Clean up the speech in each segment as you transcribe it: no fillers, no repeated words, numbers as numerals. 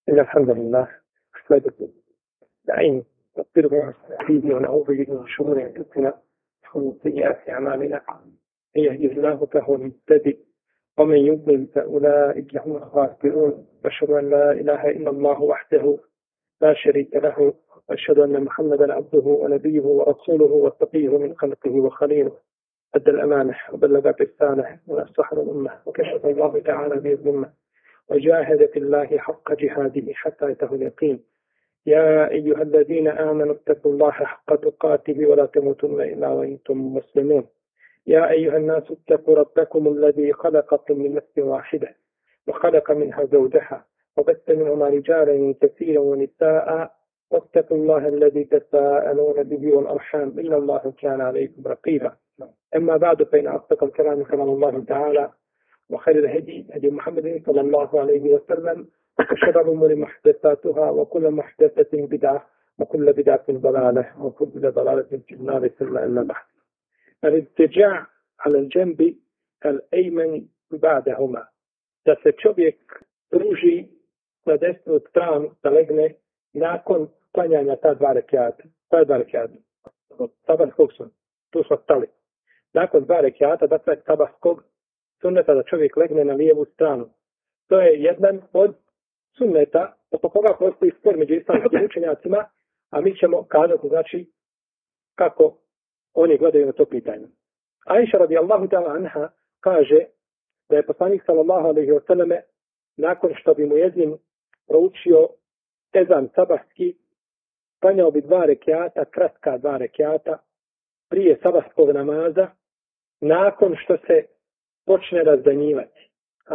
إن الحمد لله نحمده نستعينه ونستغفره ونستهديه ونعوذ به من شرور أنفسنا ومن سيئات أعمالنا. من يهده الله فهو المهتدي ومن يضلل فأولئك هم الخاسرون. أشهد أن لا إله إلا الله وحده لا شريك له وأشهد أن محمدا عبده ونبيه ورسوله واتقيه من خلقه وخليله. أدى الأمانة وبلغ الرسالة ونصح الأمة وكشف الله تعالى به الأمة وجاهد في الله حق جهاده حتى أتاه اليقين. يا أيها الذين آمنوا اتقوا الله حق تقاته ولا تموتن إلا وأنتم مسلمون. يا أيها الناس اتقوا ربكم الذي خلقكم من نفس واحدة وخلق منها زوجها وبث منهما رجالا كثيرا ونساء واتقوا الله الذي تساءلون به والأرحام إن الله كان عليكم رقيبا. أما بعد فإن أصدق الكلام كلام الله تعالى وخير الهدي هدي محمد صلى الله عليه وسلم وشر الأمور محدثاتها وكل محدثة بدعة وكل بدعة ضلالة وكل ضلالة في النار ثم أما بعد. الاضطجاع على الجنب الأيمن بعدهما. Da se čovjek pruži na desnu stranu da legne nakon klanjanja ta dva rekiata. Koja dva rekiata? Sabahskog suneta. Tu smo stali. Nakon dva rekiata, dakle sabahskog sunneta da čovjek legne na lijevu stranu. To je jedan od sunneta oko koga postoji spor među islamskim učenjacima, a mi ćemo kazati znači kako oni gledaju na to pitanje. Aisha radijallahu ta'ala anha kaže da je poslanik sallallahu alejhi ve selleme nakon što bi mu muezin proučio ezan sabahski klanjao bi dva rekiata, kratka dva rekiata prije sabahskog namaza nakon što se počne razdanjivati.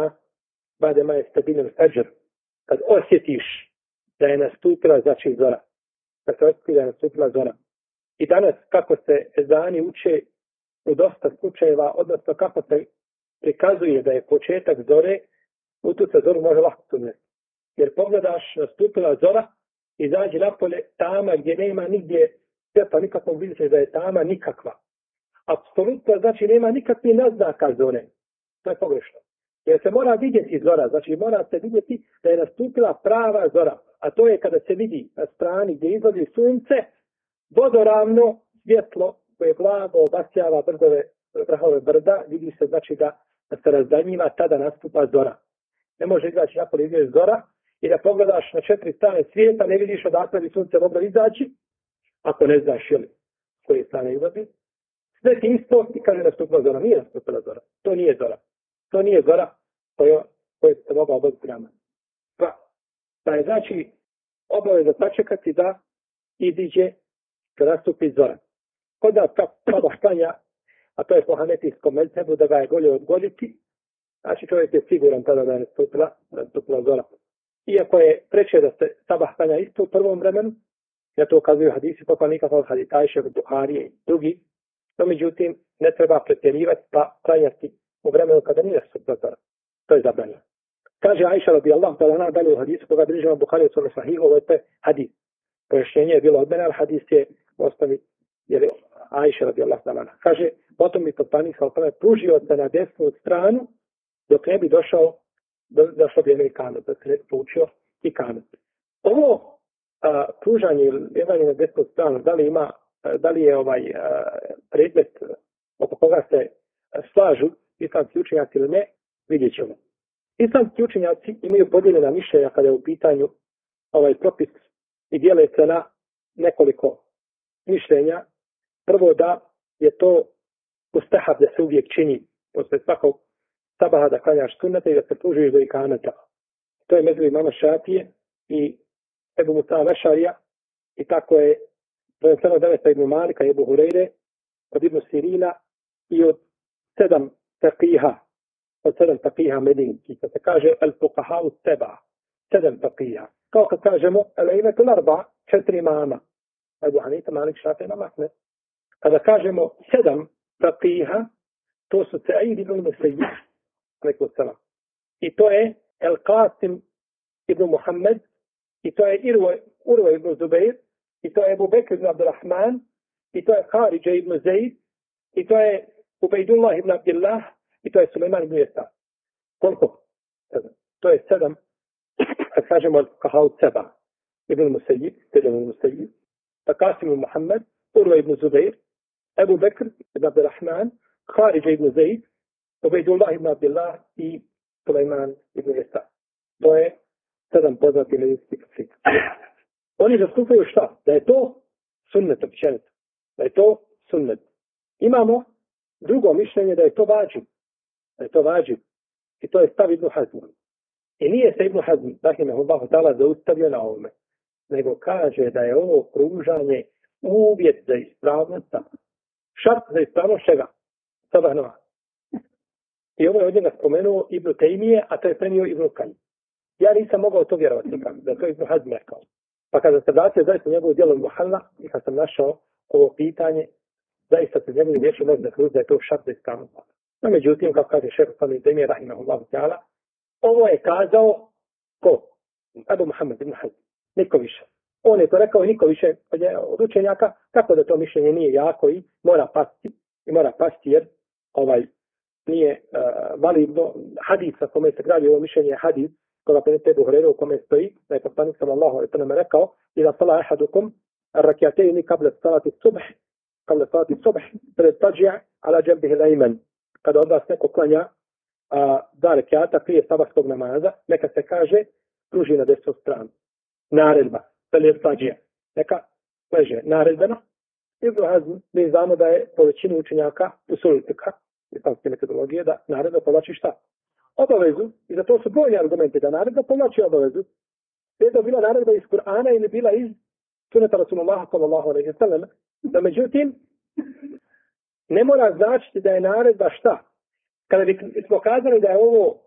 Bade ma je stabilan fajr. Kad osjetiš da je nastupila znači zora. Kad se osjeti da je nastupila zora. I danas kako se ezani uče u dosta slučajeva, odnosno kako se prikazuje da je početak zore, u tu se zoru može lako suneti. Jer pogledaš, nastupila zora, izađi napolje tama gdje nema nigdje svjetla, nikakvog vidite da je tama nikakva. Apsolutno znači nema nikakvih naznaka zore. To je pogrešno. Jer se mora vidjeti zora, znači mora se vidjeti da je nastupila prava zora. A to je kada se vidi na strani gdje izlazi sunce, vodoravno svjetlo koje blago obasjava vrhove brda, vidi se znači da se razdanjiva, tada nastupa zora. Ne može izaći napolje izvješ zora i da pogledaš na četiri strane svijeta, ne vidiš odakle bi sunce moglo izaći, ako ne znaš jeli s koje strane izlazi. Sve ti isto i kaže nastupila zora. Nije nastupila zora. To nije zora. To nije zora koje se mogla obaviti rama. Pa je znači obaveza sačekati da iziđe kada nastupi zora. Koda sabah klanja, a to je po hanefijskom mezhebu da ga je bolje odgoditi, znači čovjek je siguran tada da je nastupila zora. Iako je preče da se sabah klanja isto u prvom vremenu, ja to ukazuju hadisi poslanika od hadisa Ajše, Buharije i drugi, no međutim ne treba pretjerivati pa klanjati u vremenu kada nije nastupila zora. To je zabranjeno. Kaže Ajša radijallahu ta'ala dalje u hadisu koga bližava Buharije u Sahihu, ovo je hadis. Pojašnjenje je bilo od mene, ali hadis je u osnovi jer Ajša radijallahu ta'ala. Kaže, potom mi poslanik sallallahu alejhi ve sellem pružio se na desnu stranu dok ne bi došao vrijeme ikamet, da se ne poučio ikamet. Ovo pružanje ili levanje na desnu stranu, da li je predmet oko koga se slažu islamski učenjaci ili ne, vidjet ćemo. Islamski učenjaci imaju podijeljena mišljenja kada je u pitanju ovaj propis i dijele se na nekoliko mišljenja. Prvo da je to mustahab da se uvijek čini posle svakog sabaha da klanjaš sunnete i da se pružiš do ikameta. To je mezheb imama Šafije i Ebu Musa Vešarija i tako je prvenstveno deveta Ibn Malika i Ebu Hureyre od Ibn Sirina i od sedam taqiha medinski. Kad se kaže al-fuqaha seba, sedam taqiha. Kao kad kažemo al-aimetu l-arba, 4 imama. Ebu Hanifa, Malik, Šafija, Imam Ahmed. Kada kažemo sedam taqiha, to su Sa'id ibn Musayyib, i to je El-Qasim ibn Muhammed, i to je Urwa ibn Zubair, i to je Ebu Bekr ibn Abdurrahman, i to je Kharidža ibn Zaid, i to je Ubejdullah ibn Abdillah, i to je Suleiman ibn Yesar. Koliko? To je sedam kad kažemo Kahau Seba, Ibn Musayyib, Ibn Musayyib, Qasim ibn Muhammad, Urwa ibn Zubair, Ebu Bekr ibn Abdurrahman, Kharija ibn Zaid, Ubejdullah ibn Abdullah i Sulejman ibn Isa. To je 7 poznati medijskih slika. Oni zastupaju šta? Da je to sunnet općenito. Da je to sunnet. Imamo drugo mišljenje da je to vađib. Da je to vađib. I to je stav Ibn Hazm. I nije se Ibn Hazm, rahimehullahu ta'ala, zaustavio na ovome. Nego kaže da je ovo pružanje uvjet za ispravnost. Šart za ispravnost čega? Sabahnova. I ovo je od njega spomenuo Ibn Tejmije, a to je prenio Ibn Kajim. Ja nisam mogao to vjerovati nikam, da je to Ibn Hazm rekao. Pa kada se vratio zaista njegovu djelu Muhalla i kad sam našao ovo pitanje, zaista se njegovi riječi može da da je to šart za ispravnost. No međutim, kako kaže šejh Ibn Tejmije, rahimahullahu ta'ala, ovo je kazao ko? Abu Muhammad ibn Hazm. Niko više. On je to rekao i niko više od učenjaka, tako da to mišljenje nije jako i mora pasti jer nije validno. Hadis na kome se gradi ovo mišljenje je hadis koga prenese Ebu Hurajra u kome stoji da je poslanik sallallahu alejhi ve sellem rekao: "Iza salla ahadukum ar-rak'atayn qabla salati as-subh falyataji' ala janbihi al-ayman." Kada od vas neko klanja dva rekata prije sabahskog namaza, neka se kaže pruži na desnu stranu. Naredba, falyataji'. Neka leže naredbeno. Ibn Hazm, mi znamo da je po većini učenjaka usul fiqha, islamske metodologije, da naredba povlači šta? Obavezu, i za to su brojni argumenti da naredba povlači obavezu. Je to bila naredba iz Kur'ana ili bila iz suneta Rasulullah sallallahu alejhi ve sellem. Da međutim, ne mora značiti da je naredba šta? Kada bi smo kazali da je ovo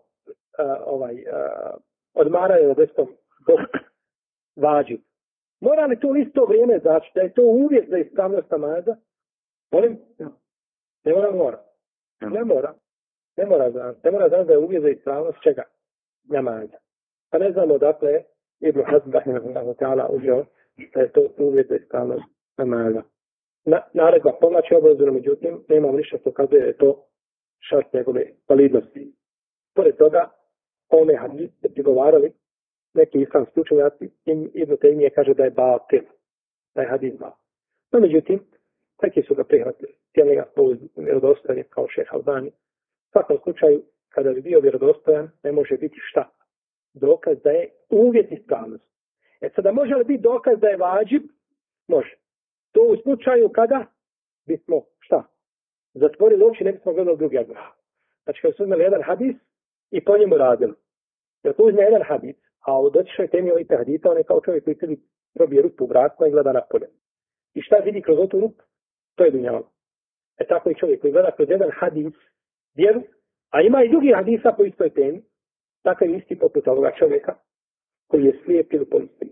odmaranje na desnom vađib, mora li to u isto vrijeme znači da je to uvjet za ispravnost namaza? Molim? Ne mora. Ne mora znači da je uvjet za ispravnost čega? Namaza. Pa ne znamo dakle Ibn Hazm rahimahullahu ta'ala uzeo da je to uvjet za ispravnost namaza. Naredba povlači obavezu, međutim nemamo ništa što kazuje da je to šart njegove validnosti. Pored toga, ome hadis se prigovarali neki islamski učenjaci, Ibn Tejmije kaže da je batil, da je hadis batil. No međutim, neki su ga prihvatili, htjeli ga vjerodostojan kao šejh Albani. U svakom slučaju, kada bi bio vjerodostojan, ne može biti šta? Dokaz da je uvjet ispravnosti. Sada može li biti dokaz da je vađib? Može. To u slučaju kada bismo šta? Zatvorili oči, ne bismo gledali drugi argument. Znači, kada su uzmeli jedan hadis i po njemu radili. Jer tu uzme jedan hadis, a u dotičnoj temi ovih hadisa, on je kao čovjek koji sebi probije rupu u vratima i gleda napolje. I šta vidi kroz tu rupu? To je dunjalo. Tako i čovjek koji gleda kroz jedan hadis vjeru, a ima i drugi hadisa po istoj temi, tako je isti poput ovoga čovjeka koji je slijep ili polistri.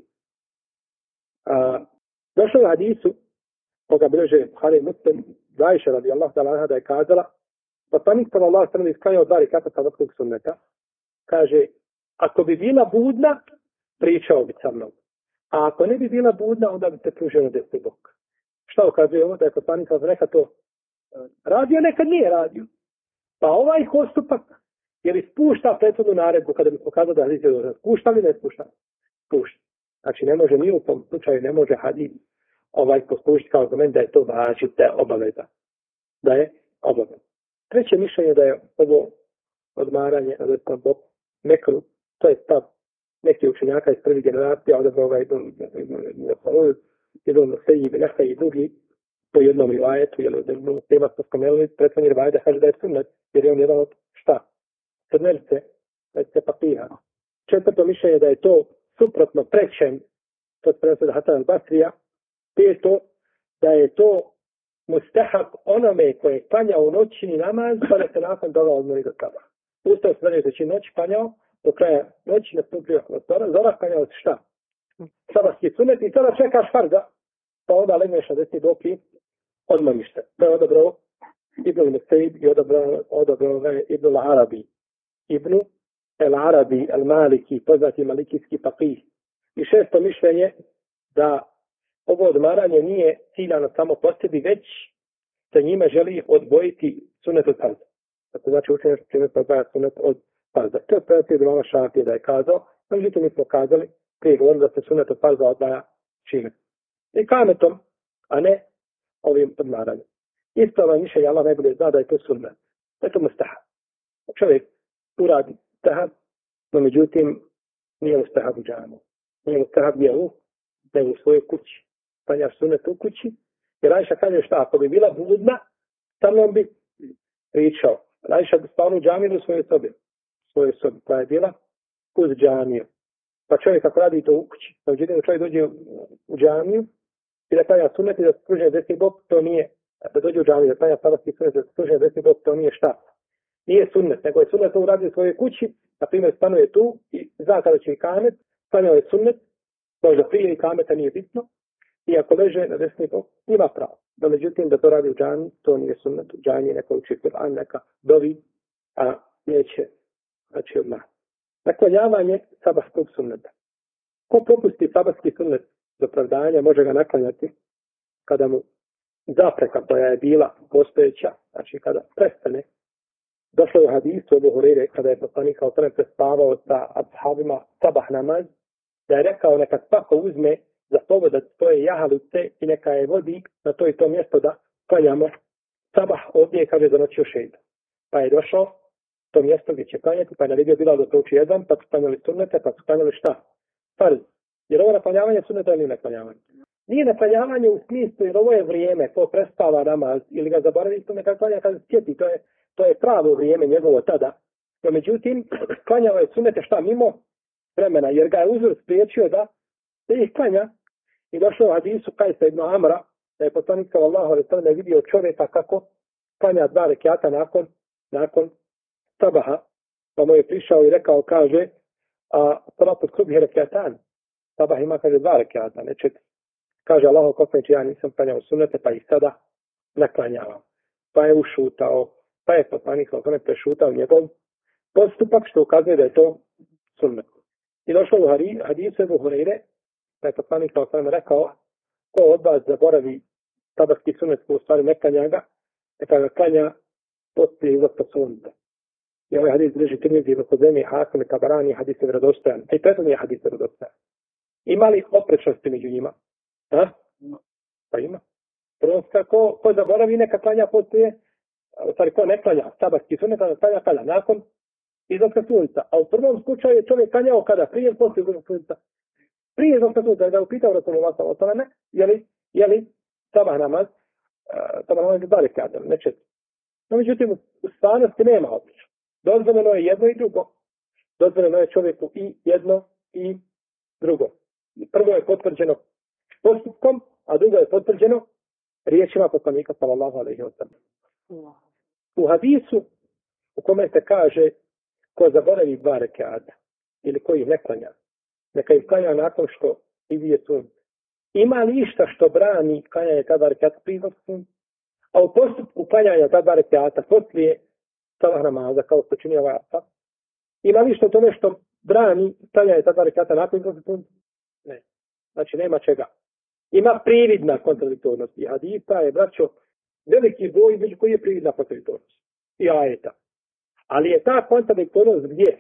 Došlo u hadisu koga bilježe Buhari Muslim, Ajša radijallahu ta'ala anha da je kazala, poslanik sallallahu alejhi ve sellem isklanjao 2 rekata sabahskog sunneta. Kaže, ako bi bila budna, pričao bi sa mnom. A ako ne bi bila budna, onda bi se pružio na desni bok. Šta ukazuje ovo? Da je poslanik neka to radio, nekad nije radio. Pa ovaj postupak, jer ispušta prethodnu naredbu, kada bi pokazao da hadis je dužan. Spušta li ne spušta? Spušta. Znači ne može ni u tom slučaju, ne može hadis poslužiti kao argument da je to važib, da je obaveza. Da je obaveza. Treće mišljenje da je ovo odmaranje na desnom boku mekru, to je stav neki učenjaka iz prvih generacija, odabrao ga Ibn Musayyib i Nahaj i drugi po jednom rivajetu, jer od tema smo spomenuli, prethodni rivajet da kaže da je sunnet, jer je on jedan od šta? Srnelice, papiha. Četvrto mišljenje da je to suprotno trećem, to se prenosi da Hasan al-Basrija. Peto, da je to mustahab onome koje je klanjao u noćni namaz, pa da se nakon toga odmori do saba. Ustao se da će noć klanjao, do kraja noći nastupio zora klanjao šta? Sabahski sunet i sada čekaš farza, pa onda legneš na desni bok i odmoriš se. To je odabrao Ibn Musayyib i odabrao ga Ibn al-Arabi. Ibn al-Arabi, al-Maliki, poznati malikijski faqih. I šesto mišljenje da ovo odmaranje nije ciljano samo po sebi, već sa njima želi odvojiti sunet od farza. To znači učenje čime se odvaja sunet od farza. To je prenosi od imama Šafije da je kazao, Međutim, mi smo kazali, prije govorili da se sunnet od farza odvaja čime? I kametom, a ne ovim odmaranjem. Ispravno mišljenje Allah najbolje zna da je to sunnet. Da je to mustahab. Čovjek uradi mustahab, no međutim nije mustahab u džamu. Nije mustahab gdje nego u svojoj kući. Klanjaš sunnet u kući, jer Ajša kaže šta, ako bi bila budna, sa mnom bi pričao. Ajša bi spavno u džamiju u svojoj sobi, koja je bila uz džamiju. Pa čovjek ako radi to u kući, no međutim čovjek dođe u džamiju i da klanja sunnet i da skruže desni bok, to nije, da dođe u džamiju, da klanja sabatski sunnet, da skruže desni bok, to nije šta. Nije sunnet, nego je sunnet to uradio u svojoj kući, na primjer stanuje tu i zna kada će ikamet, klanjao je sunnet, možda prije ikameta nije bitno, i ako leže na desni bok, ima pravo. No međutim, da to radi u džamiji, to nije sunnet, u džamiji neka uči Kur'an, neka dovi, a neće, znači odmah. Naklanjavanje sabahskog sunneta. Ko propusti sabahski sunnet za opravdanja, može ga naklanjati kada mu zapreka koja je bila postojeća, znači kada prestane. Došlo je u hadisu Ebu Hureyre, kada je poslanik sallallahu alejhi ve sellem prespavao sa ashabima sabah namaz, da je rekao neka svako uzme za povodac svoje jahalice i neka je vodi na to i to mjesto da klanjamo sabah, ovdje je, kaže, zanoćio šeitan. Pa je došao to mjesto gdje će klanjati, pa je naredio Bilal da to uči jedan, pa su klanjali sunnete, pa su klanjali šta? Farz. Jer ovo naklanjavanje sunneta ili naklanjavanje? Nije naklanjavanje u smislu, jer ovo je vrijeme, to prespava namaz ili ga zaboravi, to neka klanja kada se sjeti, to je pravo vrijeme njegovo tada. No međutim, klanjao je sunnete šta mimo vremena, jer ga je uzor spriječio da ih klanja. I došlo u hadisu Kajsa ibn Amra, da je poslanik sallallahu alejhi ve sellem vidio čovjeka kako klanja 2 rekjata nakon sabaha, pa mu je prišao i rekao, kaže, a salatu subhi rekjatan, sabah ima, kaže, 2 rekjata, ne 4. Kaže, Allahov poslaniče, ja nisam klanjao sunnete, pa ih sada naklanjavam. Pa je ušutao, pa je poslanik sallallahu alejhi ve sellem prešutao njegov postupak, što ukazuje da je to sunnet. I došlo u hadisu Ebu Hureyre, da je poslanik sallallahu alejhi ve sellem rekao, ko od vas zaboravi sabahski sunnet, ko u stvari ne klanja ga, neka ga klanja poslije izlaska sunca. I ovaj hadis drži Tirmizi, Ibn Huzeyme, Hakim i Tabarani, hadis je vjerodostojan. I prethodni je hadis vjerodostojan. Ima li oprečnosti među njima? Ha? Pa ima. Prvo, ko zaboravi, neka klanja poslije, u stvari ko ne klanja sabahski sunnet, da klanja kada? Nakon izlaska sunca. A u prvom slučaju je čovjek klanjao kada? Prije ili poslije izlaska sunca? Prije izlaska sunca, da je upitao Rasulullah sallallahu alejhi ve sellem, je li sabah namaz je 2 rekjata, ne 4. No međutim, u stvarnosti nema obično. Dozvoljeno je jedno i drugo. Dozvoljeno je čovjeku i jedno i drugo. Prvo je potvrđeno postupkom, a drugo je potvrđeno riječima poslanika sallallahu alejhi ve sellem. U hadisu u kome se kaže ko zaboravi 2 rekjata ili koji ih ne klanja, neka ih klanja nakon što izije sunce. Ima li išta što brani klanjanje ta 2 rekjata prije sunca? A u postupku klanjanja ta 2 rekjata poslije sabah namaza, kao što čini ovaj ashab, ima li što to nešto brani klanjanje ta 2 rekjata nakon sunca? Ne. Znači nema čega. Ima prividna kontradiktornost. I hadisa je, braćo, veliki broj među koji je prividna kontradiktornost. I ajeta. Ali je ta kontradiktornost gdje?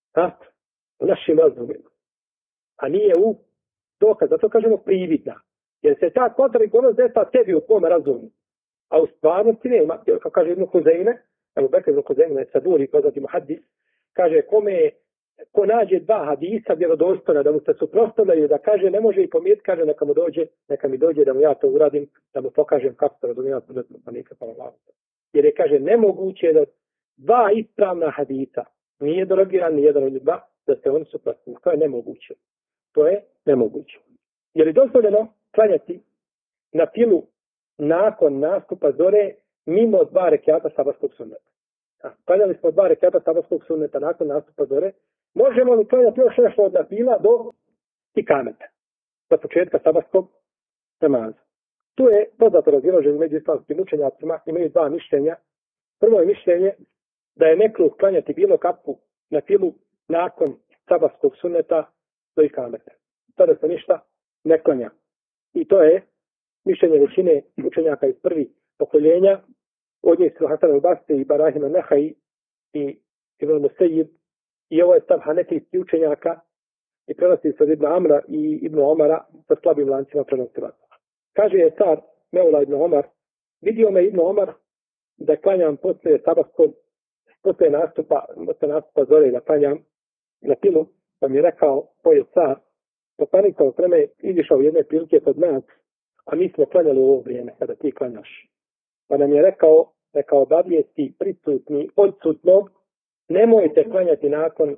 U našim razumima. A nije u dokaz. Zato kažemo prividna. Jer se ta kontradiktornost desa tebi u kome razumu. A u stvarnosti nema. Jer kao kaže Ibn Huzeyme, Ebu Bekr Ibn Huzeyme, Saburi, poznati muhaddis, kaže ko nađe 2 hadisa vjerodostojna da mu se suprotstavljaju, da kaže ne može i pomijeti, kaže neka mi dođe da mu ja to uradim, da mu pokažem kako se razumijeva sunnet poslanika sallallahu alejhi ve sellem. Jer je, kaže, nemoguće da 2 ispravna hadisa, nije dorogiran ni jedan od 2, da se oni suprotstavljaju. To je nemoguće. To je nemoguće. Je li dozvoljeno klanjati na filu nakon nastupa zore mimo 2 rekjata sabahskog sunneta? Klanjali smo 2 rekjata sabahskog sunneta nakon nastupa zore. Možemo li klanjati još nešto od nafila do ikameta, do početka sabahskog namaza? Tu je poznato razilaženje među islamskim učenjacima, imaju 2 mišljenja. Prvo je mišljenje da je mekruh klanjati bilo kakvu nafilu nakon sabahskog sunneta do ikameta. Tada se ništa ne klanja. I to je mišljenje većine učenjaka iz prvih pokoljenja, od njih su Hasan al-Basri i Ibrahim an-Nahai i Ibn Musayyib. I ovo je stav hanefijskih učenjaka i prenosi se od Ibn Amra i Ibn Omara sa slabim lancima prenosilaca. Kaže je car Meula Ibn Omar, vidio me Ibn Omar da klanjam poslije sabahskog, poslije nastupa zore da klanjam na pilu, pa mi je rekao, poje car, poslanik sa vreme izišao u jedne prilike kod nas, a mi smo klanjali u ovo vrijeme kada ti klanjaš. Pa nam je rekao, neka obavijesti prisutni odsutnog, nemojte klanjati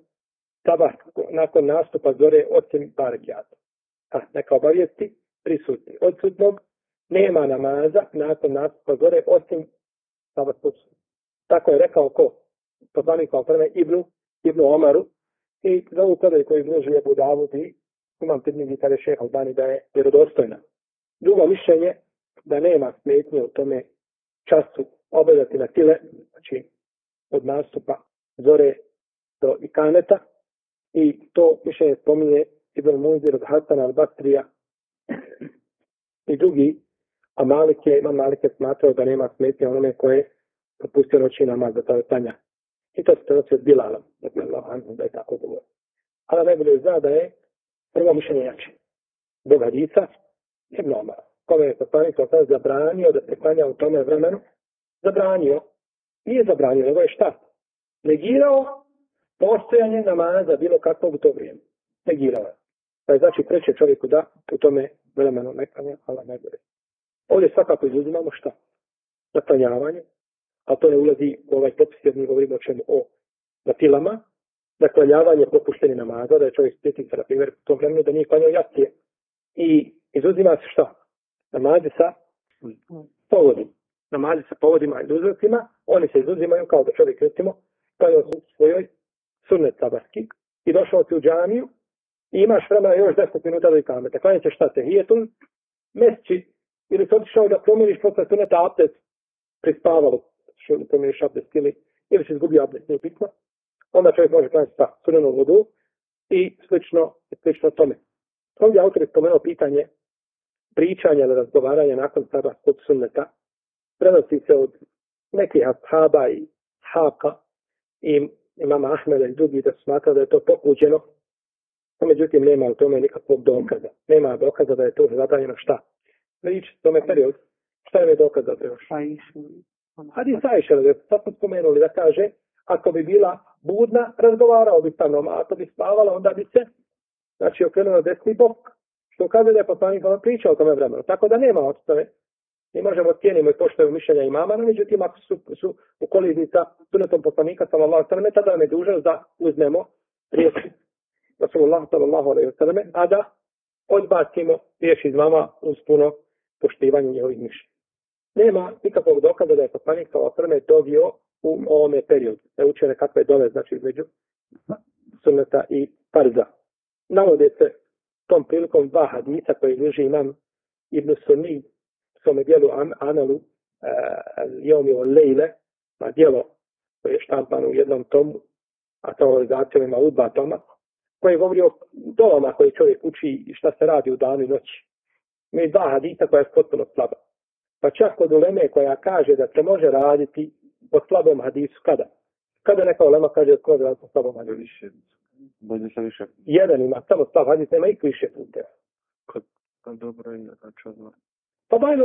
nakon nastupa zore osim par rekiata. Neka obavijesti prisutni odsutnog, nema namaza nakon nastupa zore osim sabahskog. Tako je rekao ko? Poslanik sa vreme Ibnu Omaru, i za ovu predaju koju izloži Ebu Davud i imam Tirmizi kada je šejh Albani da je vjerodostojna. Drugo mišljenje da nema smetnje u tome času obavljati na file, znači od nastupa zore do ikaneta, i to mišljenje spominje Ibn Munzir od Hasana al-Basrija i drugi, a Imam Malik je smatrao da nema smetnje onome koje je propustio noći namaz za tada tanja. I to se prenosi od Bilala, da je tako govorio. Ali najbolje zna da je prvo mišljenje jače. Zbog hadisa Ibn Omara, kome je poslanik zabranio da se klanja u tome vremenu, nije zabranio, nego je šta? Negirao postojanje namaza bilo kakvog u to vrijeme. Negirao je. Pa je znači preče čovjeku da u tome vremenu ne klanja, ali najbolje. Ovdje svakako izuzimamo šta? Naklanjavanje, a to ne ulazi u ovaj propis jer mi govorimo o čemu? O natilama, naklanjavanje propušteni namaza, da je čovjek spjetica, na primjer, u tom vremenu da nije klanjao jacije. I izuzima se šta? Namazi sa povodima. Namazi sa povodima i uzrocima, oni se izuzimaju kao da čovjek, recimo, klanjao u svojoj sunnet sabarski i došao ti u džamiju i imaš vremena još 10 minuta do ikameta. Klanjat ćeš šta? Tehijetun, mesči, ili se otišao da promijeniš posle sunneta abdest, prispavalo, što promijeniš abdest ili se izgubio abdest, nije bitno. Onda čovjek može klanjati sa sunnenom vodu i slično tome. Ovdje autor je spomenuo pitanje pričanja ili razgovaranja nakon sabarskog sunneta. Prenosi se od nekih ashaba i Haka i imama Ahmeda i drugi da su smatrali da je to pokuđeno. No, međutim, nema u tome nikakvog dokaza. Nema dokaza da je to zabranjeno šta? Priča u tome periodu. Šta je dokaz za to još? Hadis Ajše, da sad smo spomenuli da kaže, ako bi bila budna, razgovarao bi sa mnom, a ako bi spavala, onda bi se, znači, okrenuo desni bok. Što kaže da je poslanik pričao o tome vremenu. Tako da nema odstave. Mi možemo cijenimo i poštujemo mišljenja imama, no međutim, ako su u koliziji sa sunnetom poslanika, sallallahu alejhi ve sellem, tada nam je dužnost da uzmemo riječi Rasulullah sallallahu alejhi ve sellem, a da odbacimo riječi iz mama uz puno poštivanje njihovih mišljenja. Nema nikakvog dokaza da je poslanik sallallahu alejhi ve sellem dovio u ovome periodu. Da je učio nekakve dove, znači između sunneta i farza. Navode se tom prilikom dva hadisa koji bliži imam Ibn Sunni svome dijelu Analu Jomi o Lejle, na dijelo koje je štampano u jednom tomu, a to organizacijom ima u 2 toma, koji govori o dovama koje čovjek uči i šta se radi u danu i noći. Ima 2 hadisa koja je potpuno slaba. Pa čak kod uleme koja kaže da se može raditi po slabom hadisu kada? Kada neka ulema kaže da se može raditi po slabom hadisu? Više. Jedan ima samo slab hadis, nema ih više puteva. Kad dobro je, znači odmah. Fadail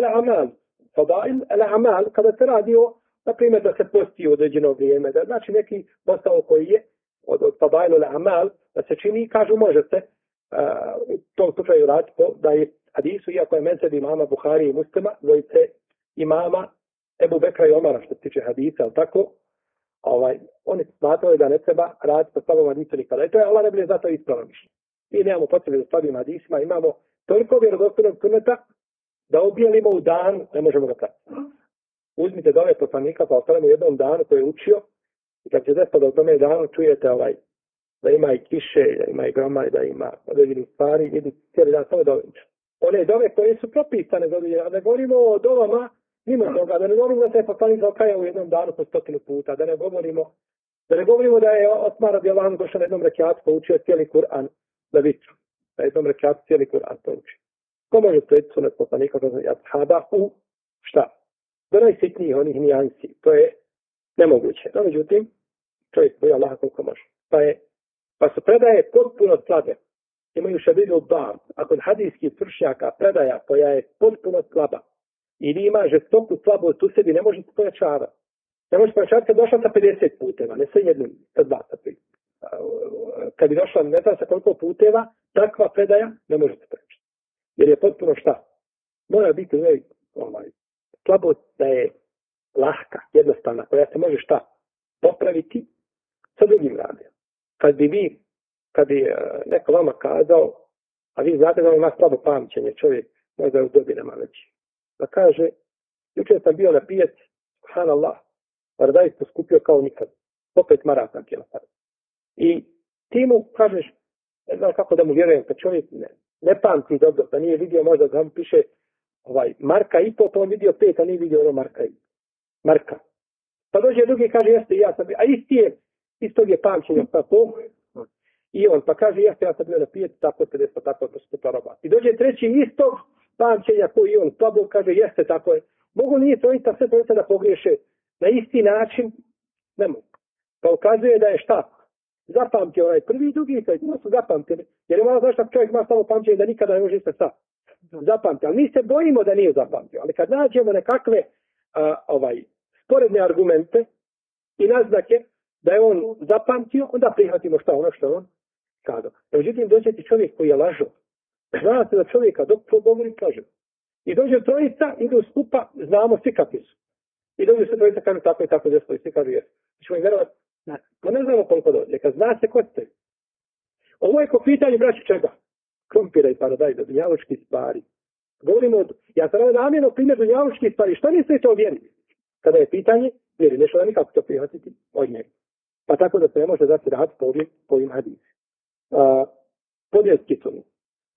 al-amal, kada se radi o, na primjer, da se posti u određeno vrijeme, da znači neki posao koji je od fadail al-amal, da se čini, kažu može se u tom slučaju raditi da je hadisu, iako je mezheb imama Buhari i Muslima, dvojice imama Ebu Bekra i Omara, što se tiče hadisa, ali tako, oni smatraju da ne treba raditi po slabom hadisu nikada. I to je Allah ne bude zato ispravno mišljenje. Mi nemamo potrebe za slabim hadisima, imamo toliko vjerodostojnog sunneta da objelimo u dan, ne možemo ga pratiti. Uzmite dove poslanika, pa ostanemo u jednom danu koji je učio, i kad se desilo da u tome danu čujete da ima i kiše, da ima i groma, da ima određenih stvari, ili cijeli dan samo dove uči. One dove koje su propisane za određenje, a ne govorimo o dovama mimo toga, da ne govorimo da se je poslanik zaokajao u jednom danu po 100 puta, da ne govorimo da je Osman radijallahu anhu došao na jednom rekiatu pa učio cijeli Kur'an na vitru. Na jednom rekiatu cijeli Kur'an to uči. Ko može slijediti sunet poslanika od ashaba u šta? Do najsitnijih onih nijansi. To je nemoguće. No, međutim, čovjek boji Allaha koliko može. Pa su predaje potpuno slabe. imaju šadidu dar, a kod hadijskih stručnjaka predaja koja je potpuno slaba ili ima žestoku slabost u sebi, ne može se pojačavati. Ne može se pojačavati kad došla sa 50 puteva, ne sa jednim, sa 2, sa 3. Kad bi došla ne znam sa koliko puteva, takva predaja ne može se pojačati. Jer je potpuno šta? Mora biti slabost da je lahka, jednostavna, koja se može šta? Popraviti sa drugim radom. Kad bi neko vama kazao, a vi znate da ima slabo pamćenje, čovjek možda je u godinama već, pa kaže, jučer sam bio na pijaci, subhanallah, paradajz poskupio kao nikad, opet maraka kilofara. I ti mu kažeš, ne znam kako da mu vjerujem, kad čovjek ne pamti dobro, da nije vidio možda da mu piše marka i po, pa on vidio 5, a nije vidio ono marka. Pa dođe drugi i kaže, jeste, ja sam bio, a istog je pamćenja, pa to, i on pa kaže, ja sam bio na pijaci, tako se desilo, tako se to roba. I dođe treći istog pamćenja koji on slabo kaže, jeste, tako je. Mogu nije trojica sve trojica da pogriješe na isti način? Ne mogu. Pa ukazuje da je šta? Zapamtio onaj prvi i drugi, to su zapamtili. Jer je malo znaš da čovjek ima samo pamćenje da nikada ne može isto šta zapamtio. Ali mi se bojimo da nije zapamtio. Ali kad nađemo nekakve sporedne argumente i naznake da je on zapamtio, onda prihvatimo ono što on kazao. Međutim, dođe ti čovjek koji je lažo. Zna se da čovjeka dok to govori kaže. I dođe trojica, idu skupa, znamo svi kakvi su. I dođe se trojica, kažu tako i tako desilo i svi kažu jesu. Ćemo im vjerovati? Ne znamo koliko dođe. Kad zna se ko ste. Ovo je ko pitanje braći čega? Krompira i paradajza, dunjalučki stvari. Govorimo ja sam namjerno primjer dunjalučki stvari. Što mislite o vjeri? Kada je pitanje, vjeri, nešto da nikako to prihvatiti od njega. Pa tako da se ne može dati rad po ovim hadisi. Podjelski sunet.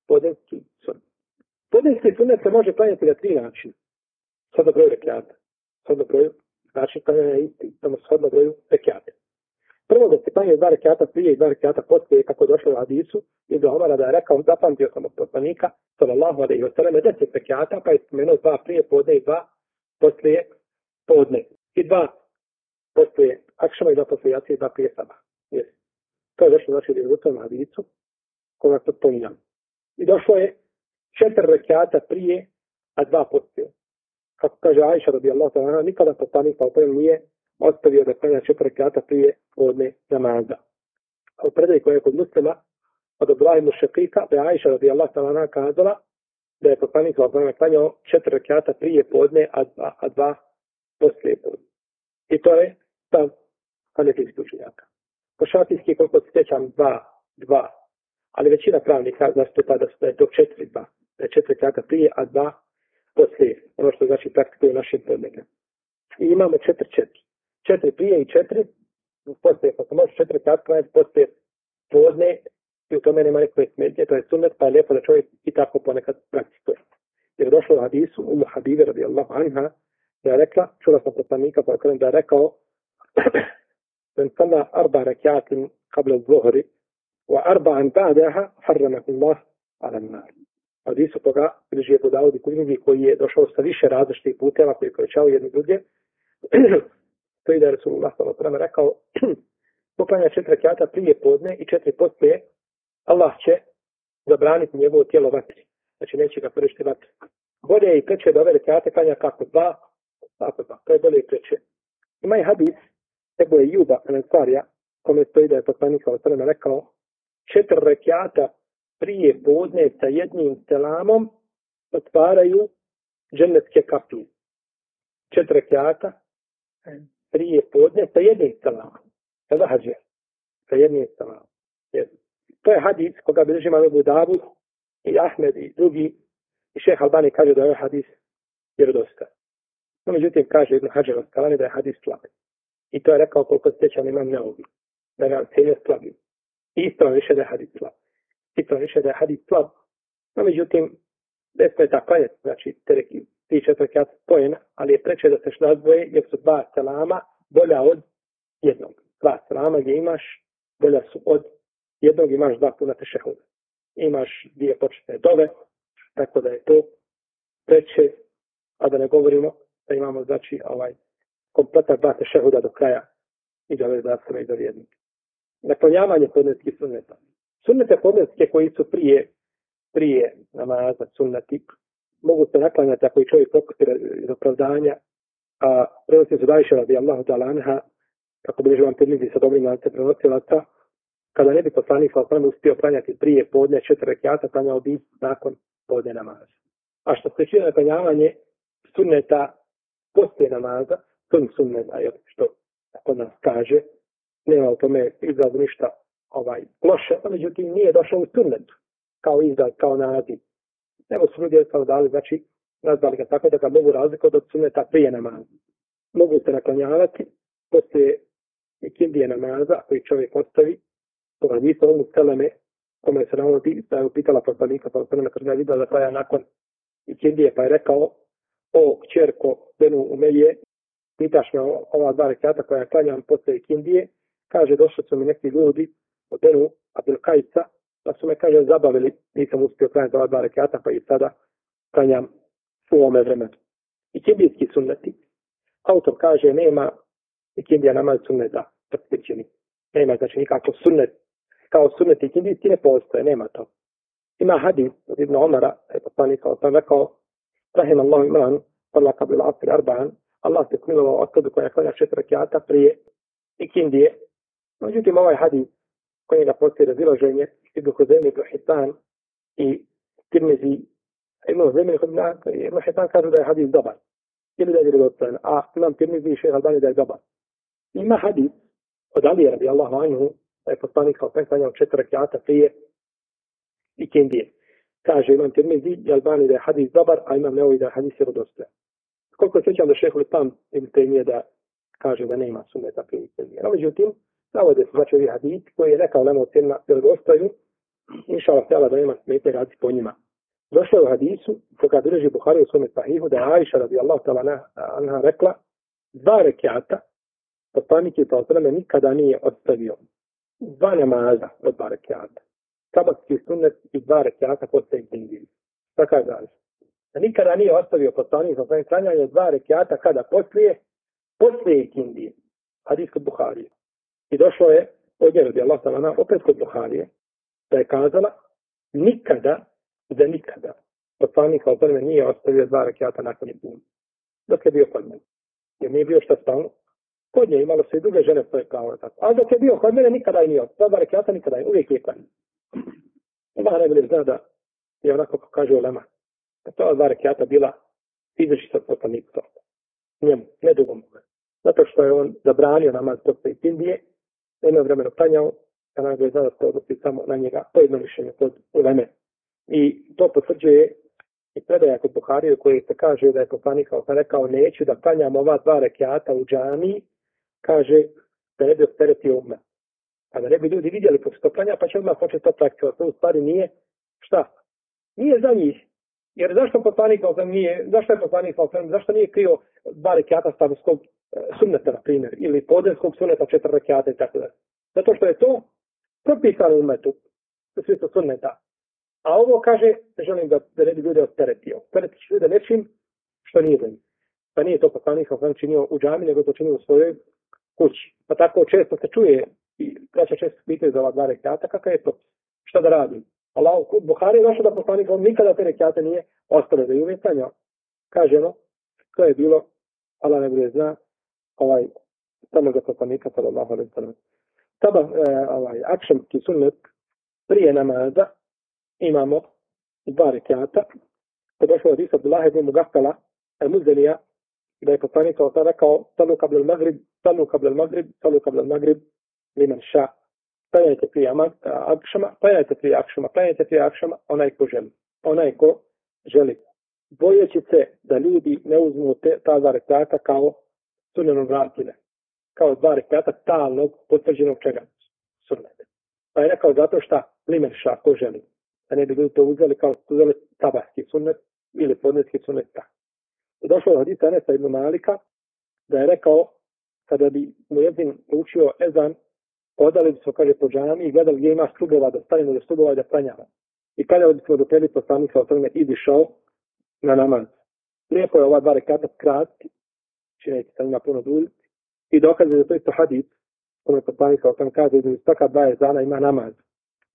Podjelski sunet se može klanjati na 3 načina. Shodno broju rekiata. Shodno broju, način klanjanja je isti, samo shodno broju rekiata. Prvo da se klanje 2 rekiata prije i 2 rekiata poslije, kako je došlo u hadisu, Ibn Omara da je rekao, zapamtio sam od poslanika, sallallahu alejhi ve sellem, 10 rekiata, pa je spomenuo 2 prije podne i 2 poslije podne. I 2 poslije akšama i 2 poslije jacije i 2 prije sabah. To je došlo znači u tom hadisu, koga to spominjam. I došlo je 4 rekiata prije, a 2 poslije. Kako kaže Ajša radijallahu ta'ala, nikada poslanik nije ostavio da klanja 4 rekiata prije podne namaza. A u predaji koja je kod Muslima od Abdullah ibn Šakika, da je Ajša radijallahu ta'ala kazala da je poslanik klanjao 4 rekiata prije podne, a 2 poslije podne. I to je stav hanefijskih učenjaka. Po šafijski, koliko se sjećam, 2. Ali većina pravnika zastupa da je to 4-2. Da je 4 rekiata prije, a 2 poslije. Ono što znači praktikuje našim podnega. I imamo 4-4. 4 prije i 4 poslije. Pa se može 4 rekiata klanjati poslije podne i u tome nema nekoj smetnje. To je sunnet, pa je lijepo da čovjek i tako ponekad praktikuje. Jer je došlo u hadisu, Ummu Habibe radijallahu anha, da je rekla, čula sam poslanika, pa da je rekao من صلى 4 ركعات قبل الظهر و4 بعدها حرمه الله على النار. Hadisu toga bliži je Daud i Tirmizi koji je došao sa više različitih puteva koji povećao jedni druge. To je da je Rasulullah sallallahu alejhi ve sellem rekao: poklanja 4 rekata prije podne i 4 poslije, Allah će zabraniti njegovo tijelo vatri. Znači neće ga prešti vatri. Bolje je i preče da ove rekate klanja kako 2, tako 2. To je bolje i preče. Ima i hadis Ebu Ejuba Ensarija, kome stoji da je poslanik sallallahu alejhi ve sellem rekao 4 rekata prije podne sa jednim selamom otvaraju džennetske kapije. 4 rekata prije podne sa jednim selamom. Kada hađe? Sa jednim selamom. To je hadis koga bilježi imam Ebu Davud i Ahmed i drugi. I šejh Albani kaže da je hadis vjerodostojan. No, međutim, kaže Ibn Hadžar al-Asqalani da je hadis slab. I to je rekao koliko sjećam imam Neovi. Da ga cijenio slabim. I ispravno više da je hadis slab. No, međutim, desno je tako, znači, 3-4 rekata spojena, ali je preče da se razdvoje, jer su 2 selama bolja od jednog. 2 selama gdje imaš, bolja su od jednog, imaš 2 puna tešehuda. Imaš 2 početne dove, tako da je to preče, a da ne govorimo da imamo, znači, kompletan 2 tešehuda do kraja i dove zdravstvene i do vjednika. Naklonjavanje podneskih sunneta. Sunnete podneske koji su prije namaza, sunnati, mogu se naklanjati ako je čovjek propusti iz opravdanja, a prenosi se Ajša radijallahu ta'ala anha, kako bilježi vam Tirmizi sa dobrim lancem prenosilaca, kada ne bi poslanik sallallahu alejhi ve sellem uspio klanjati prije podne 4 rekjata, klanjao bi nakon podne namaza. A što se tiče naklanjavanje sunneta poslije namaza, sunneta, što kod nas kaže, nema u tome izrazu ništa loše, a međutim nije došao u sunnetu kao izraz, kao naziv. Nego su ljudi jednostavno dali, znači nazvali ga tako da ga mogu razlikovati od sunneta prije namaza. Mogu se naklanjavati poslije ikindije namaza koji čovjek ostavi, to hadisa Umu Seleme, kome se navodi da je upitala poslanika, pa je kada je vidio da traja nakon ikindije, pa je rekao: o kćerko Benu Umeje, pitaš me ova 2 rekata koja klanjam poslije ikindije, kaže došli su mi neki ljudi od Benu Abdelkajca, da su me, kaže, zabavili, nisam uspio klanjati ova 2 rekata, pa i sada klanjam u ovome vremenu. Ikindijski sunneti, autor kaže nema ikindija namaz sunneta, potvrđeni. Nema znači nikako sunnet, kao sunnet ikindijski ne postoje, nema to. Ima hadis od Ibn Omara, je poslanik rekao: rahim Allahu imran, talaka bil asri arba'an, Allah se smilovao osobu koja klanja 4 rekata prije ikindije. Međutim, ovaj hadis koji ga postoji razilaženje, Ibn Huzeymi, Ibn Hitan i Tirmizi, Ibn Huzeymi i Ibn Hitan kažu da je hadis dobar, ili da je vjerodostojan, a imam Tirmizi i Šejh Albani da je dobar. Ima hadis od Alije radijallahu anhu, da je poslanik klanjao 4 rekata prije ikindije. Kaže imam Tirmizi i Albani da je hadis dobar, a imam Neovi da je hadis vjerodostojan. Koliko sjećam da Šejh Islam Ibn Tejmije da kaže da nema sunneta prije ikindije. No, međutim, navode se znači ovi hadis koji je rekao lemo cijenima vjerodostojnu, inša Allah htjela da nema smete raditi po njima. Došlo je u hadisu, koga drži Buhari u svome sahihu, da je Ajša radijallahu ta'ala anha rekla: 2 rekjata poslanik je sallallahu alejhi ve sellem nikada nije ostavio. 2 namaza od 2 rekjata. Sabatski sunnet i 2 rekjata poslije ikindije. Šta kaže Ajša? Da nikada nije ostavio poslanik sallallahu alejhi ve sellem klanjanje 2 rekjata kada poslije ikindije. Hadis kod Buharije. I došlo je od nje radijallahu ta'ala anha opet kod Buharije, da je kazala nikada poslanik sallallahu alejhi ve sellem nije ostavio 2 rekjata nakon ikindije. Dok je bio kod mene. Jer nije bio šta stalno. Kod nje imalo se i druge žene stoje kao tako. Ali dok je bio kod mene nikada i nije ostavio. 2 rekjata nikada i uvijek je klanjao. Allah najbolje zna da je onako kako kaže ulema. Da to 2 rekjata bila izvrši sa poslanikom. Njemu, ne drugom. Zato što je on zabranio namaz poslije ikindije, nema vremena klanjao, a najbolje zna da se odnosi samo na njega, to je jedno mišljenje kod uleme. I to potvrđuje i predaja kod Buharije koji se kaže da je poslanik rekao neću da klanjam ova 2 rekjata u džamiji, kaže da ne bi opteretio umet. A da ne bi ljudi vidjeli kako se to klanja, pa će odmah početi to praktikovati. To u stvari nije, šta? Nije za njih. Jer zašto je poslanik zašto nije krio 2 rekjata stavskog sunneta, na primjer, ili podnevskog sunneta 4 rekjata i tako da. Zato što je to propisano u umetu, u svijetu sunneta. A ovo kaže, želim da ne bi ljude opteretio. Opteretit će ljude nečim što nije za njih. Pa nije to poslanik činio u džami, nego to činio u svojoj kući. Pa tako često se čuje i braća često pitaju za ova 2 rekjata, kakav je to? Šta da radim? Allah u Buhari je došao da poslanik nikada te rekjate nije ostalo da je uvijek klanjao. Kažemo, to je bilo, Allah ne bude zna, samo za poslanika sallallahu alejhi ve sellem. Akšamski sunnet prije namaza imamo 2 rekjata. To došlo od Abdullah ibn Mugaffala al-Muzanija, da je poslanik rekao: salu qabla al-maghrib liman ša. Klanjajte prije akšama, onaj ko želi. Bojeći se da ljudi ne uzmu ta 2 rekjata kao sunnenom vratile. Kao 2 rekjata stalnog potvrđenog čega? Sunnete. Pa je rekao zato šta limen ša, ko želi. Da ne bi ljudi to uzeli kao uzeli sabahski sunnet ili podneski sunnet. Došlo od hadisa Enesa ibn Malika da je rekao kada bi muezin učio ezan, odali bi se, kaže, po džami i gledali gdje ima stubova, da stanemo do stubova i da klanjamo. I kada bi smo dopeli poslanik sallallahu alejhi ve sellem izišao na namaz. Lijepo je ova 2 rekata kratki, činajte se ima puno duljiti, i dokaze da to isto hadis, kome poslanik sallallahu alejhi ve sellem kaže da svaka 2 ezana ima namaz.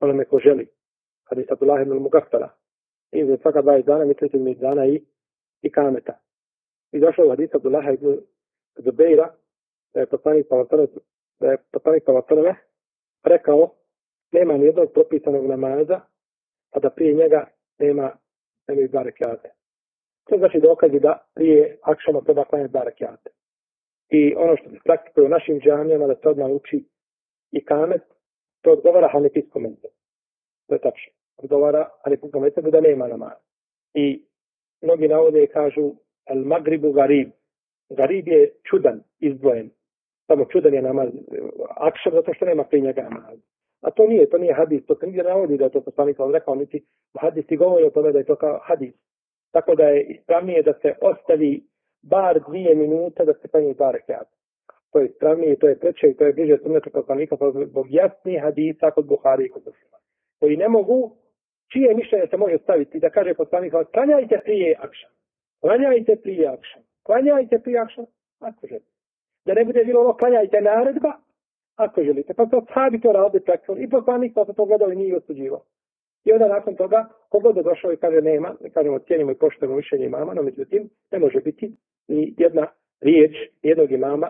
onome ko želi. Hadis Abdullah ibn Mugaffala. Između svaka 20 dana, mislite između dana i kameta. I došao u hadis Abdullah ibn Zubeira, da je poslanik sallallahu rekao, nema nijednog propisanog namaza, a da prije njega nema dva rekate. To znači dokazi da prije akšama treba klanjati 2 rekate. I ono što se praktikuje u našim džamijama da se odmah uči i kamet, to odgovara hanefijskom metodu. To je tačno. Odgovara hanefijskom metodu da nema namaza. I mnogi navode i kažu al magribu garib. Garib je čudan, izdvojen. Samo čudan je namaz akšam zato što nema prije njega namaz. A to nije hadis, to se nigdje navodi da je to poslanik rekao, niti u hadisi govori o tome da je to kao hadis. Tako da je ispravnije da se ostavi bar 2 minute da se klanja 2 rekata. To je ispravnije, to je preče i to je bliže sunnetu poslanika zbog jasnih hadisa kod Buhari i kod Muslima. Koji ne mogu, čije mišljenje se može staviti da kaže poslanik, klanjajte prije akšam. Klanjajte prije akšam, ako želite. Da ne bude bilo ovo klanjajte naredba, ako želite. Pa to sahabi to radi praktično. I poslanik to to gledao i nije osuđivao. I onda nakon toga, kogod je došao i kaže nema, kažemo cijenimo i poštujemo mišljenje imama, no međutim, ne može biti ni jedna riječ jednog imama,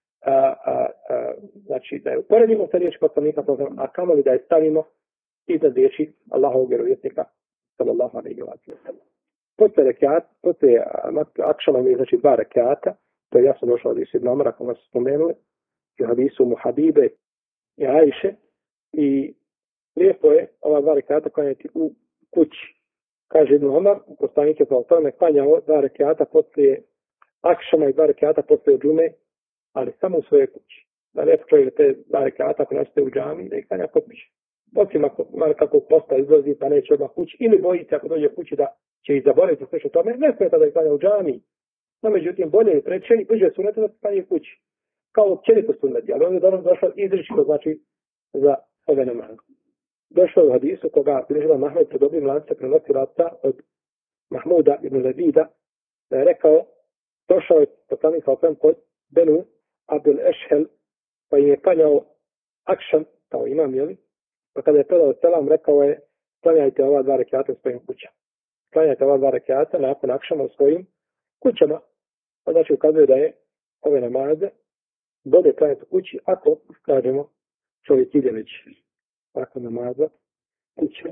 znači da je uporedimo sa riječ poslanika, a kamoli da je stavimo iznad riječi Allahovog vjerovjesnika, sallallahu alejhi ve sellem. Poslije akšama je znači 2 rekata, to je jasno došlo od Ibn Omara, kako smo spomenuli, i hadisu Muhabibe i Ajše, i lijepo je ova 2 rekata klanjati u kući. Kaže Ibn Omar, poslanik je to tome klanjao 2 rekata poslije akšama i 2 rekata poslije džume, ali samo u svojoj kući. Da ne čovjek te 2 rekata ako nosite u džami, da ih klanja kod kuće. Osim ako kako posta izlazi pa neće odmah kući, ili bojite ako dođe kući da će ih zaboraviti sve što tome, ne smeta da ih klanja u džami. No međutim, bolje je preče i bliže sunete da se klanja kući. Kao općenito sunneti, ali ovdje je došlo izričito znači za ove namaze. Došlo je u hadisu koga bilježila Mahmed pred dobrim lance prenosi rata od Mahmuda ibn Levida, da je rekao, došao je poslanik sallallahu kod Benu Abdul Ešhel, pa im je klanjao akšam, kao imam, jeli? Pa kada je predao selam, rekao je, klanjajte ova 2 rekata u svojim kućama. Klanjajte ova 2 rekata nakon akšama u svojim kućama. Pa znači ukazuje da je ove namaze bolje klanjati u kući, ako, kažemo, čovjek ide već nakon namaza kuće.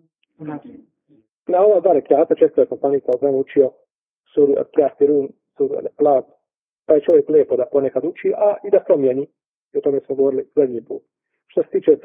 Na ova 2 rekata često je poslanik sallallahu učio suru Al-Kafirun, suru Al-Ikhlas, pa je čovjek lijepo da ponekad uči, a i da promijeni. I o tome smo govorili zadnji put. Što se tiče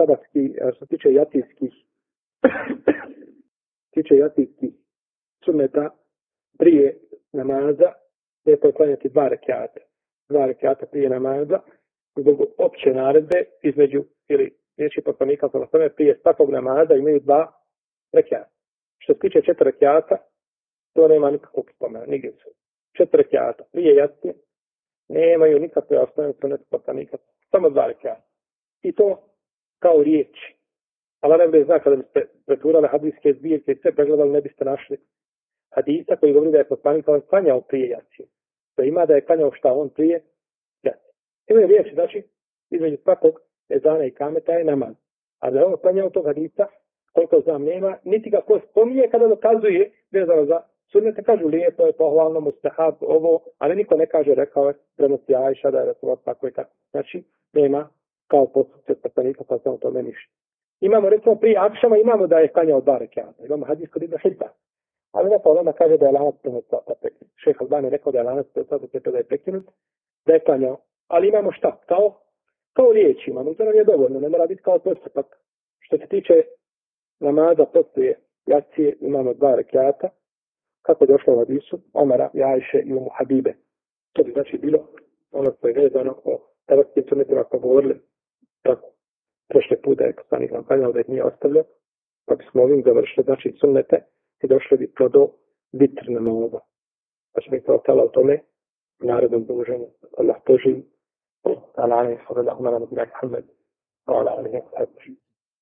jatijskih sunneta prije namaza, lijepo je klanjati 2 rekata. 2 rekata prije namaza, zbog opće naredbe između, ili riječi poslanika sallallahu alejhi ve sellem, prije svakog namaza imaju 2 rekata. Što se tiče 4 rekata, to nema nikakvog spomena, nigdje su. 4 rekata prije jatije nemaju nikakve osnovne sunnete poslanika, samo 2 rekata. I to kao riječi. Ali ne bi zna kada biste preturali hadijske zbirke i sve pregledali, ne biste našli hadisa koji govori da je poslanik klanjao prije jacije. To ima da je klanjao šta on prije jacije. Imaju riječi, znači, između svakog ezana i kameta je namaz. A da je on klanjao tog hadisa, koliko znam nema, niti ga ko spominje kada dokazuje vezano za sunnete, kažu lijepo je, pohvalno, mustahab, ovo, ali niko ne kaže, rekao je, prenosi Ajša, da je Rasulullah tako i tako. Znači, nema kao postupce poslanika, pa samo tome ništa. Imamo, recimo, prije akšama imamo da je klanjao 2 rekata. Imamo hadis kod Ibn Hibban. Ali neko olema kaže da je lanac prekinut. Šejh Albani je rekao da je lanac prekinut, da je klanjao. Ali imamo šta? Kao riječ imamo. To nam je dovoljno, ne mora biti kao postupak. Što se tiče namaza poslije jacije, imamo 2 rekata. Kako je došlo u hadisu Omara, Ajše i Habibe. To bi znači bilo ono što je vezano o tavarskim sunnetima kao govorili tako prošle put da je poslanik nam klanjao da ih nije ostavljao, pa bismo ovim završili znači sunnete i došli bi to do vitr namaza. Pa će mi to ostalo o tome u narednom druženju. Allah poživi. Ala alaihi sallallahu ala nabina Muhammed. Ala alaihi sallallahu